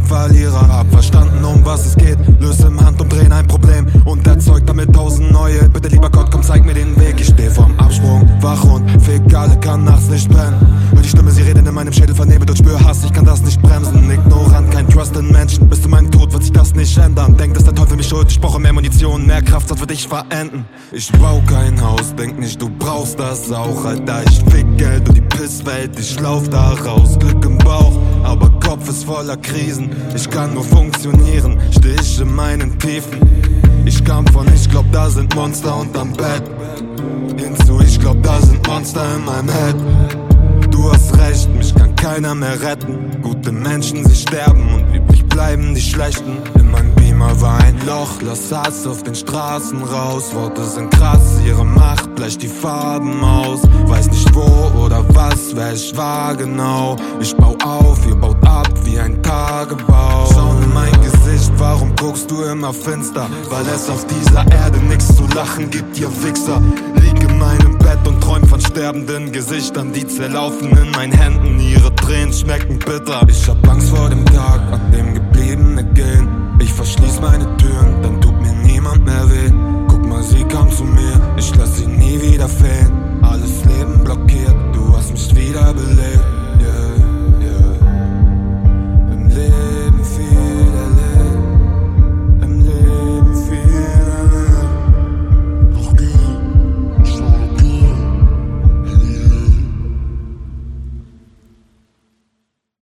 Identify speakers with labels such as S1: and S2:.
S1: Verlierer. Hab verstanden, um was es geht, löse im Handumdrehen ein Problem und erzeug damit 1000 neue. Bitte lieber Gott, komm, zeig mir den Weg. Ich steh vorm Absprung, wach und fick alle, kann nachts nicht pennen. Hör die Stimme, sie redet in meinem Schädel, vernehme und spür Hass, ich kann das nicht bremsen. Ignorant, kein Trust in Menschen, bis zu meinem Tod wird sich das nicht ändern. Denk, dass der Teufel mich schuld, ich brauche mehr Munition, mehr Kraft, sonst wird ich verenden. Ich bau kein Haus, denk nicht, du brauchst das auch, Alter. Ich fick Geld und die Pisswelt, ich lauf da raus. Glück im Bauch, aber Kopf ist voller Krisen. Ich kann nur funktionieren, steh ich in meinen Tiefen. Ich kam von ich glaub, da sind Monster unterm Bett hinzu, ich glaub, da sind Monster in meinem Head. Du hast recht, mich kann keiner mehr retten. Gute Menschen, sie sterben und übrig bleiben die Schlechten. In meinem Beamer war ein Loch, lass Hass auf den Straßen raus. Worte sind krass, ihre Macht bleicht die Farben aus. Weiß nicht wo oder was, wer ich war genau. Ich bau auf, ihr baut ab wie ein Tagebau. Schauen in mein Gesicht, warum guckst du immer finster? Weil es auf dieser Erde nichts zu lachen gibt, ihr Wichser. Lieg in meinem Bett und träum von sterbenden Gesichtern, die zerlaufen in meinen Händen. Ihre Tränen schmecken bitter. Ich hab Angst vor dem Tag,